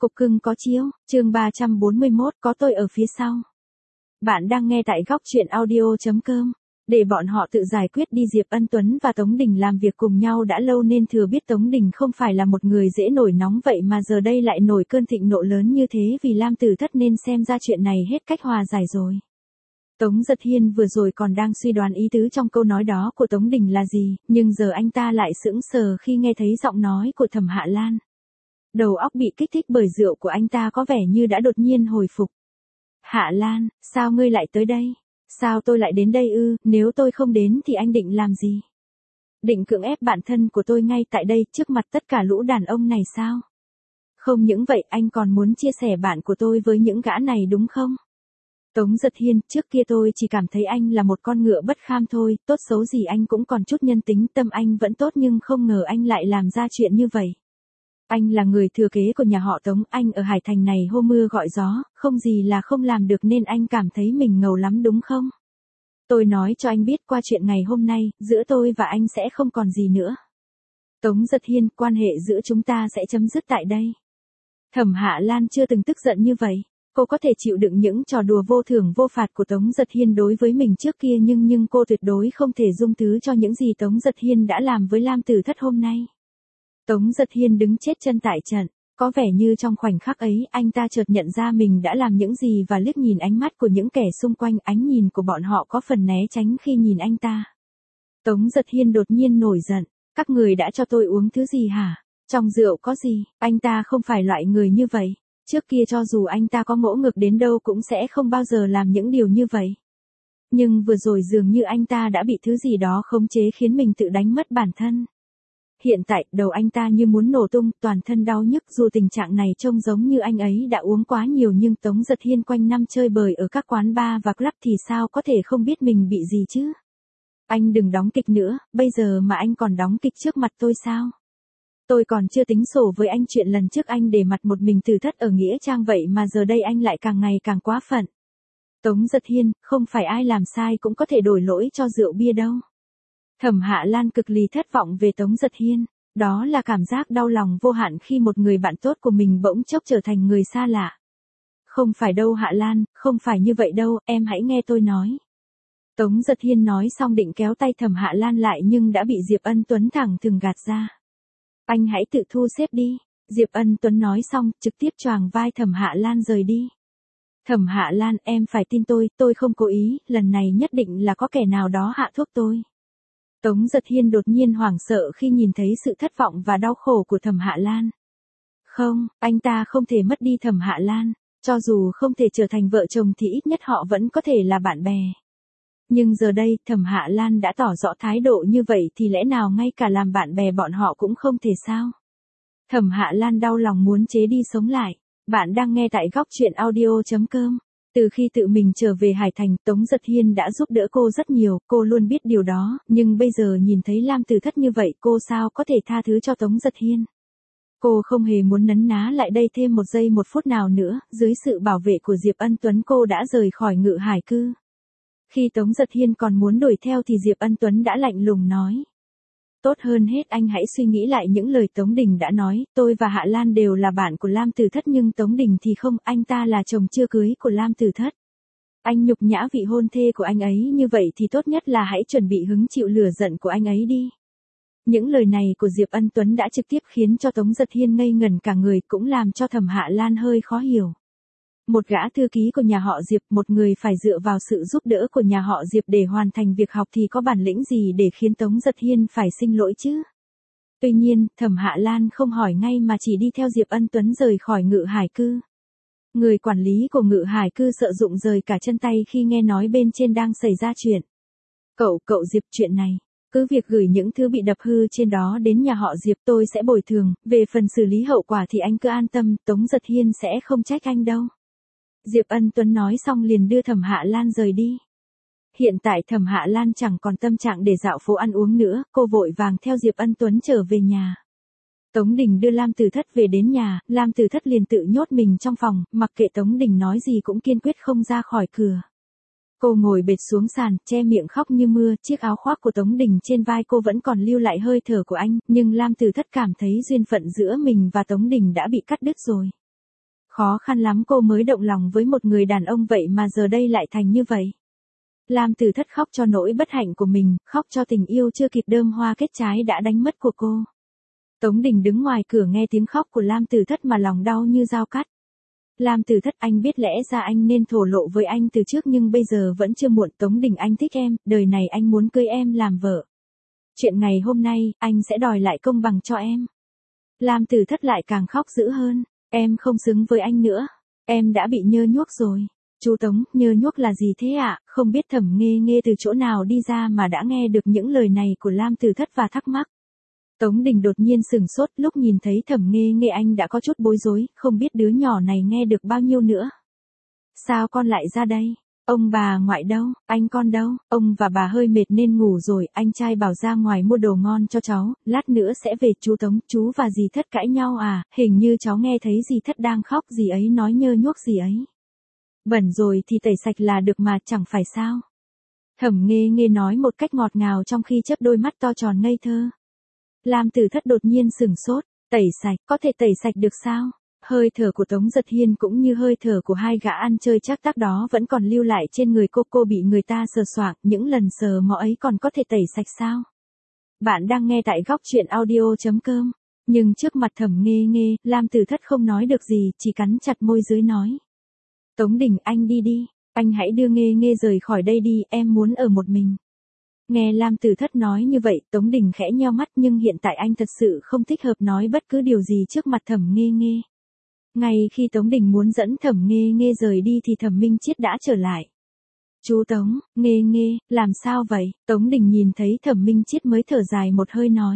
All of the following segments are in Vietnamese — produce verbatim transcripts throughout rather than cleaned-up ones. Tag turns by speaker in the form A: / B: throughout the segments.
A: Cục cưng có chiếu, chương ba trăm bốn mươi mốt, có tôi ở phía sau. Bạn đang nghe tại góc truyện audio chấm com. Để bọn họ tự giải quyết đi. Diệp Ân Tuấn và Tống Đình làm việc cùng nhau đã lâu nên thừa biết Tống Đình không phải là một người dễ nổi nóng vậy mà giờ đây lại nổi cơn thịnh nộ lớn như thế vì Lam Tử Thất nên xem ra chuyện này hết cách hòa giải rồi. Tống Giật Hiên vừa rồi còn đang suy đoán ý tứ trong câu nói đó của Tống Đình là gì, nhưng giờ anh ta lại sững sờ khi nghe thấy giọng nói của Thẩm Hạ Lan. Đầu óc bị kích thích bởi rượu của anh ta có vẻ như đã đột nhiên hồi phục. Hạ Lan, sao ngươi lại tới đây? Sao tôi lại đến đây ư, nếu tôi không đến thì anh định làm gì? Định cưỡng ép bạn thân của tôi ngay tại đây trước mặt tất cả lũ đàn ông này sao? Không những vậy anh còn muốn chia sẻ bạn của tôi với những gã này đúng không? Tống Giật Hiên, trước kia tôi chỉ cảm thấy anh là một con ngựa bất kham thôi, tốt xấu gì anh cũng còn chút nhân tính, tâm anh vẫn tốt nhưng không ngờ anh lại làm ra chuyện như vậy. Anh là người thừa kế của nhà họ Tống, anh ở Hải Thành này hô mưa gọi gió, không gì là không làm được nên anh cảm thấy mình ngầu lắm đúng không? Tôi nói cho anh biết qua chuyện ngày hôm nay, giữa tôi và anh sẽ không còn gì nữa. Tống Giật Hiên, quan hệ giữa chúng ta sẽ chấm dứt tại đây. Thẩm Hạ Lan chưa từng tức giận như vậy. Cô có thể chịu đựng những trò đùa vô thưởng vô phạt của Tống Giật Hiên đối với mình trước kia nhưng nhưng cô tuyệt đối không thể dung thứ cho những gì Tống Giật Hiên đã làm với Lam Tử Thất hôm nay. Tống Giật Hiên đứng chết chân tại trận, có vẻ như trong khoảnh khắc ấy anh ta chợt nhận ra mình đã làm những gì và liếc nhìn ánh mắt của những kẻ xung quanh, ánh nhìn của bọn họ có phần né tránh khi nhìn anh ta. Tống Giật Hiên đột nhiên nổi giận, các người đã cho tôi uống thứ gì hả? Trong rượu có gì? Anh ta không phải loại người như vậy. Trước kia cho dù anh ta có ngỗ ngược đến đâu cũng sẽ không bao giờ làm những điều như vậy. Nhưng vừa rồi dường như anh ta đã bị thứ gì đó khống chế khiến mình tự đánh mất bản thân. Hiện tại, đầu anh ta như muốn nổ tung, toàn thân đau nhức dù tình trạng này trông giống như anh ấy đã uống quá nhiều nhưng Tống Giật Hiên quanh năm chơi bời ở các quán bar và club thì sao có thể không biết mình bị gì chứ? Anh đừng đóng kịch nữa, bây giờ mà anh còn đóng kịch trước mặt tôi sao? Tôi còn chưa tính sổ với anh chuyện lần trước anh để mặt một mình Tử Thất ở Nghĩa Trang vậy mà giờ đây anh lại càng ngày càng quá phận. Tống Giật Hiên, không phải ai làm sai cũng có thể đổi lỗi cho rượu bia đâu. Thẩm Hạ Lan cực kỳ thất vọng về Tống Giật Hiên, đó là cảm giác đau lòng vô hạn khi một người bạn tốt của mình bỗng chốc trở thành người xa lạ. Không phải đâu Hạ Lan, không phải như vậy đâu, em hãy nghe tôi nói. Tống Giật Hiên nói xong định kéo tay Thẩm Hạ Lan lại nhưng đã bị Diệp Ân Tuấn thẳng thừng gạt ra. Anh hãy tự thu xếp đi, Diệp Ân Tuấn nói xong, trực tiếp choàng vai Thẩm Hạ Lan rời đi. Thẩm Hạ Lan, em phải tin tôi, tôi không cố ý, lần này nhất định là có kẻ nào đó hạ thuốc tôi. Tống Giật Hiên đột nhiên hoảng sợ khi nhìn thấy sự thất vọng và đau khổ của Thẩm Hạ Lan. Không, anh ta không thể mất đi Thẩm Hạ Lan, cho dù không thể trở thành vợ chồng thì ít nhất họ vẫn có thể là bạn bè. Nhưng giờ đây, Thẩm Hạ Lan đã tỏ rõ thái độ như vậy thì lẽ nào ngay cả làm bạn bè bọn họ cũng không thể sao? Thẩm Hạ Lan đau lòng muốn chế đi sống lại. Bạn đang nghe tại góc truyện audio chấm com. Từ khi tự mình trở về Hải Thành, Tống Giật Hiên đã giúp đỡ cô rất nhiều, cô luôn biết điều đó, nhưng bây giờ nhìn thấy Lam Tử Thất như vậy cô sao có thể tha thứ cho Tống Giật Hiên. Cô không hề muốn nấn ná lại đây thêm một giây một phút nào nữa, dưới sự bảo vệ của Diệp Ân Tuấn cô đã rời khỏi Ngự Hải cư. Khi Tống Giật Hiên còn muốn đuổi theo thì Diệp Ân Tuấn đã lạnh lùng nói. Tốt hơn hết anh hãy suy nghĩ lại những lời Tống Đình đã nói, tôi và Hạ Lan đều là bạn của Lam Tử Thất nhưng Tống Đình thì không, anh ta là chồng chưa cưới của Lam Tử Thất. Anh nhục nhã vị hôn thê của anh ấy như vậy thì tốt nhất là hãy chuẩn bị hứng chịu lửa giận của anh ấy đi. Những lời này của Diệp Ân Tuấn đã trực tiếp khiến cho Tống Giật Hiên ngây ngẩn cả người cũng làm cho Thẩm Hạ Lan hơi khó hiểu. Một gã thư ký của nhà họ Diệp, một người phải dựa vào sự giúp đỡ của nhà họ Diệp để hoàn thành việc học thì có bản lĩnh gì để khiến Tống Giật Hiên phải xin lỗi chứ? Tuy nhiên, Thẩm Hạ Lan không hỏi ngay mà chỉ đi theo Diệp Ân Tuấn rời khỏi Ngự Hải cư. Người quản lý của Ngự Hải cư sợ rụng rời cả chân tay khi nghe nói bên trên đang xảy ra chuyện. Cậu, cậu Diệp, chuyện này, cứ việc gửi những thứ bị đập hư trên đó đến nhà họ Diệp tôi sẽ bồi thường, về phần xử lý hậu quả thì anh cứ an tâm, Tống Giật Hiên sẽ không trách anh đâu. Diệp Ân Tuấn nói xong liền đưa Thẩm Hạ Lan rời đi. Hiện tại Thẩm Hạ Lan chẳng còn tâm trạng để dạo phố ăn uống nữa, cô vội vàng theo Diệp Ân Tuấn trở về nhà. Tống Đình đưa Lam Tử Thất về đến nhà, Lam Tử Thất liền tự nhốt mình trong phòng, mặc kệ Tống Đình nói gì cũng kiên quyết không ra khỏi cửa. Cô ngồi bệt xuống sàn, che miệng khóc như mưa, chiếc áo khoác của Tống Đình trên vai cô vẫn còn lưu lại hơi thở của anh, nhưng Lam Tử Thất cảm thấy duyên phận giữa mình và Tống Đình đã bị cắt đứt rồi. Khó khăn lắm cô mới động lòng với một người đàn ông vậy mà giờ đây lại thành như vậy. Lam Tử Thất khóc cho nỗi bất hạnh của mình, khóc cho tình yêu chưa kịp đơm hoa kết trái đã đánh mất của cô. Tống Đình đứng ngoài cửa nghe tiếng khóc của Lam Tử Thất mà lòng đau như dao cắt. Lam Tử Thất, anh biết lẽ ra anh nên thổ lộ với anh từ trước nhưng bây giờ vẫn chưa muộn. Tống Đình, anh thích em, đời này anh muốn cưới em làm vợ. Chuyện ngày hôm nay, anh sẽ đòi lại công bằng cho em. Lam Tử Thất lại càng khóc dữ hơn. Em không xứng với anh nữa. Em đã bị nhơ nhuốc rồi. Chú Tống, nhơ nhuốc là gì thế ạ? À? Không biết Thẩm Nghê Nghê từ chỗ nào đi ra mà đã nghe được những lời này của Lam Tử Thất và thắc mắc. Tống Đình đột nhiên sửng sốt, lúc nhìn thấy Thẩm Nghê Nghê anh đã có chút bối rối, không biết đứa nhỏ này nghe được bao nhiêu nữa. Sao con lại ra đây? Ông bà ngoại đâu? Anh con đâu? Ông và bà hơi mệt nên ngủ rồi, anh trai bảo ra ngoài mua đồ ngon cho cháu, lát nữa sẽ về. Chú Tống, chú và dì Thất cãi nhau à? Hình như cháu nghe thấy dì Thất đang khóc, dì ấy nói nhơ nhuốc gì ấy. Bẩn rồi thì tẩy sạch là được mà, chẳng phải sao? Thẩm Nghê Nghê nói một cách ngọt ngào trong khi chớp đôi mắt to tròn ngây thơ. Lam Tử Thất đột nhiên sửng sốt, tẩy sạch, có thể tẩy sạch được sao? Hơi thở của Tống Giật Hiên cũng như hơi thở của hai gã ăn chơi chắc tác đó vẫn còn lưu lại trên người cô. Cô bị người ta sờ soạng, những lần sờ mó ấy còn có thể tẩy sạch sao? Bạn đang nghe tại góc truyện audio chấm com. Nhưng trước mặt Thẩm Nghê Nghê, Lam Tử Thất không nói được gì, chỉ cắn chặt môi dưới nói. Tống Đình, anh đi đi, anh hãy đưa Nghê Nghê rời khỏi đây đi, em muốn ở một mình. Nghe Lam Tử Thất nói như vậy, Tống Đình khẽ nheo mắt nhưng hiện tại anh thật sự không thích hợp nói bất cứ điều gì trước mặt Thẩm Nghê Nghê. Ngay khi Tống Đình muốn dẫn Thẩm Nghê Nghê rời đi thì Thẩm Minh Chiết đã trở lại. Chú Tống, Nghê Nghê, làm sao vậy? Tống Đình nhìn thấy Thẩm Minh Chiết mới thở dài một hơi nói.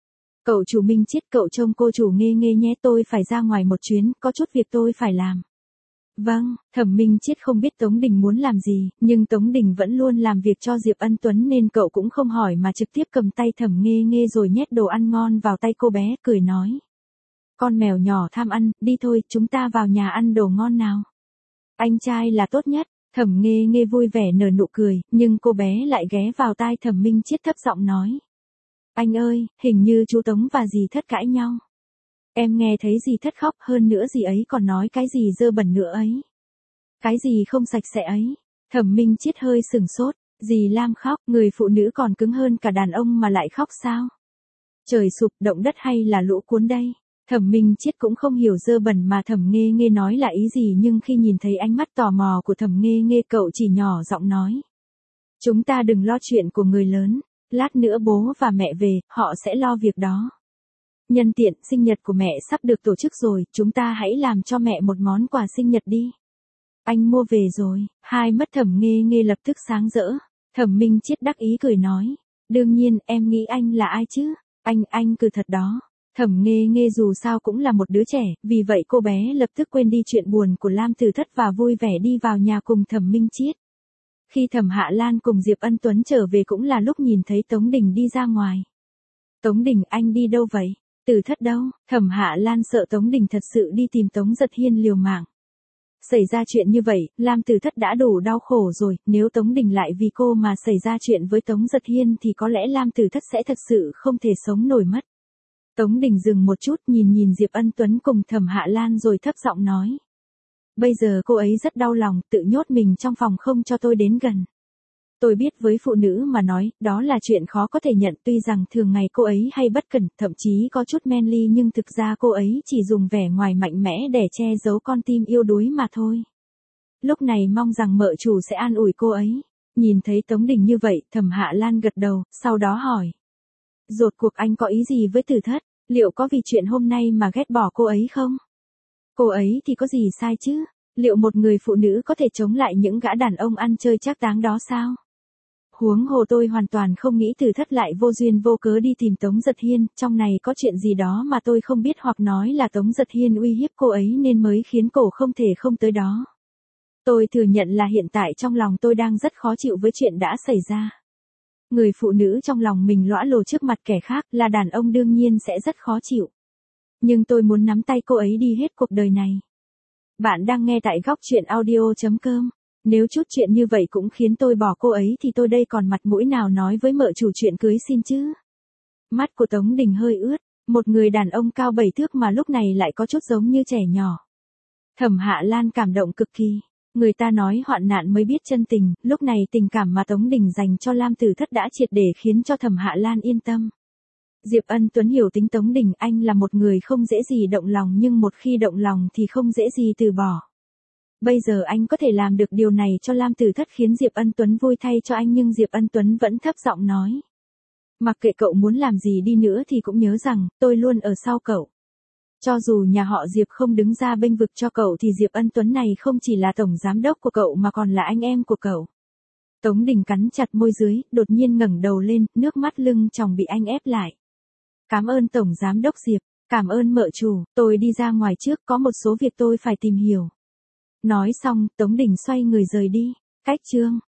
A: Cậu chủ Minh Chiết, cậu trông cô chủ Nghê Nghê nhé, tôi phải ra ngoài một chuyến, có chút việc tôi phải làm. Vâng, Thẩm Minh Chiết không biết Tống Đình muốn làm gì, nhưng Tống Đình vẫn luôn làm việc cho Diệp Ân Tuấn nên cậu cũng không hỏi mà trực tiếp cầm tay Thẩm Nghê Nghê rồi nhét đồ ăn ngon vào tay cô bé, cười nói. Con mèo nhỏ tham ăn, đi thôi, chúng ta vào nhà ăn đồ ngon nào. Anh trai là tốt nhất. Thẩm Nghê Nghê vui vẻ nở nụ cười, nhưng cô bé lại ghé vào tai Thẩm Minh Chiết thấp giọng nói. Anh ơi, hình như chú Tống và dì Thất cãi nhau. Em nghe thấy dì Thất khóc, hơn nữa dì ấy còn nói cái gì dơ bẩn nữa ấy. Cái gì không sạch sẽ ấy. Thẩm Minh Chiết hơi sửng sốt, dì Lam khóc, người phụ nữ còn cứng hơn cả đàn ông mà lại khóc sao? Trời sụp, động đất hay là lũ cuốn đây? Thẩm Minh Chiết cũng không hiểu dơ bẩn mà Thẩm Nghê Nghê nói là ý gì nhưng khi nhìn thấy ánh mắt tò mò của Thẩm Nghê Nghê cậu chỉ nhỏ giọng nói. Chúng ta đừng lo chuyện của người lớn, lát nữa bố và mẹ về, họ sẽ lo việc đó. Nhân tiện, sinh nhật của mẹ sắp được tổ chức rồi, chúng ta hãy làm cho mẹ một món quà sinh nhật đi. Anh mua về rồi, hai mắt Thẩm Nghê Nghê lập tức sáng rỡ. Thẩm Minh Chiết đắc ý cười nói. Đương nhiên, em nghĩ anh là ai chứ? Anh, anh cứ thật đó. Thẩm Nghê Nghê dù sao cũng là một đứa trẻ, vì vậy cô bé lập tức quên đi chuyện buồn của Lam Tử Thất và vui vẻ đi vào nhà cùng Thẩm Minh Chiết. Khi Thẩm Hạ Lan cùng Diệp Ân Tuấn trở về cũng là lúc nhìn thấy Tống Đình đi ra ngoài. Tống Đình, anh đi đâu vậy? Tử Thất đâu? Thẩm Hạ Lan sợ Tống Đình thật sự đi tìm Tống Giật Hiên liều mạng. Xảy ra chuyện như vậy, Lam Tử Thất đã đủ đau khổ rồi, nếu Tống Đình lại vì cô mà xảy ra chuyện với Tống Giật Hiên thì có lẽ Lam Tử Thất sẽ thật sự không thể sống nổi mất. Tống Đình dừng một chút nhìn nhìn Diệp Ân Tuấn cùng Thẩm Hạ Lan rồi thấp giọng nói. Bây giờ cô ấy rất đau lòng, tự nhốt mình trong phòng không cho tôi đến gần. Tôi biết với phụ nữ mà nói, đó là chuyện khó có thể nhận tuy rằng thường ngày cô ấy hay bất cẩn, thậm chí có chút men ly nhưng thực ra cô ấy chỉ dùng vẻ ngoài mạnh mẽ để che giấu con tim yêu đuối mà thôi. Lúc này mong rằng mợ chủ sẽ an ủi cô ấy. Nhìn thấy Tống Đình như vậy, Thẩm Hạ Lan gật đầu, sau đó hỏi. Rốt cuộc anh có ý gì với Tử Thất? Liệu có vì chuyện hôm nay mà ghét bỏ cô ấy không? Cô ấy thì có gì sai chứ? Liệu một người phụ nữ có thể chống lại những gã đàn ông ăn chơi trác táng đó sao? Huống hồ tôi hoàn toàn không nghĩ Tử Thất lại vô duyên vô cớ đi tìm Tống Giật Hiên, trong này có chuyện gì đó mà tôi không biết hoặc nói là Tống Giật Hiên uy hiếp cô ấy nên mới khiến cổ không thể không tới đó. Tôi thừa nhận là hiện tại trong lòng tôi đang rất khó chịu với chuyện đã xảy ra. Người phụ nữ trong lòng mình lõa lồ trước mặt kẻ khác là đàn ông đương nhiên sẽ rất khó chịu. Nhưng tôi muốn nắm tay cô ấy đi hết cuộc đời này. Bạn đang nghe tại góc truyện audio chấm com. Nếu chút chuyện như vậy cũng khiến tôi bỏ cô ấy thì tôi đây còn mặt mũi nào nói với mợ chủ chuyện cưới xin chứ. Mắt của Tống Đình hơi ướt, một người đàn ông cao bảy thước mà lúc này lại có chút giống như trẻ nhỏ. Thẩm Hạ Lan cảm động cực kỳ. Người ta nói hoạn nạn mới biết chân tình, lúc này tình cảm mà Tống Đình dành cho Lam Tử Thất đã triệt để khiến cho Thẩm Hạ Lan yên tâm. Diệp Ân Tuấn hiểu tính Tống Đình, anh là một người không dễ gì động lòng nhưng một khi động lòng thì không dễ gì từ bỏ. Bây giờ anh có thể làm được điều này cho Lam Tử Thất khiến Diệp Ân Tuấn vui thay cho anh, nhưng Diệp Ân Tuấn vẫn thấp giọng nói. Mặc kệ cậu muốn làm gì đi nữa thì cũng nhớ rằng, tôi luôn ở sau cậu. Cho dù nhà họ Diệp không đứng ra bênh vực cho cậu thì Diệp Ân Tuấn này không chỉ là tổng giám đốc của cậu mà còn là anh em của cậu. Tống Đình cắn chặt môi dưới, đột nhiên ngẩng đầu lên, nước mắt lưng tròng bị anh ép lại. Cảm ơn tổng giám đốc Diệp, cảm ơn mợ chủ, tôi đi ra ngoài trước, có một số việc tôi phải tìm hiểu. Nói xong, Tống Đình xoay người rời đi. Cách chương